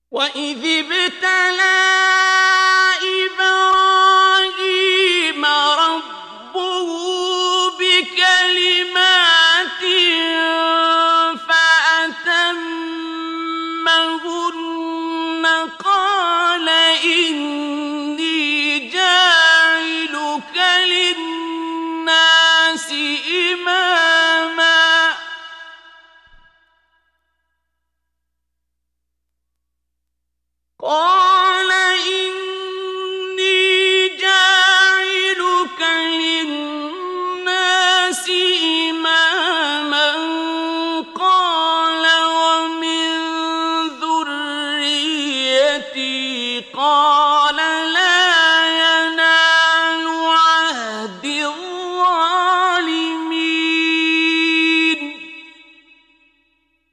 وَإِذِ ابْتَلَىٰ إِبْرَاهِيمَ رَبُّهُ بِكَلِمَاتٍ فَأَتَمَّهُنَّ قَالَ إِنِّي جَاعِلُكَ لِلنَّاسِ إِمَامًا قال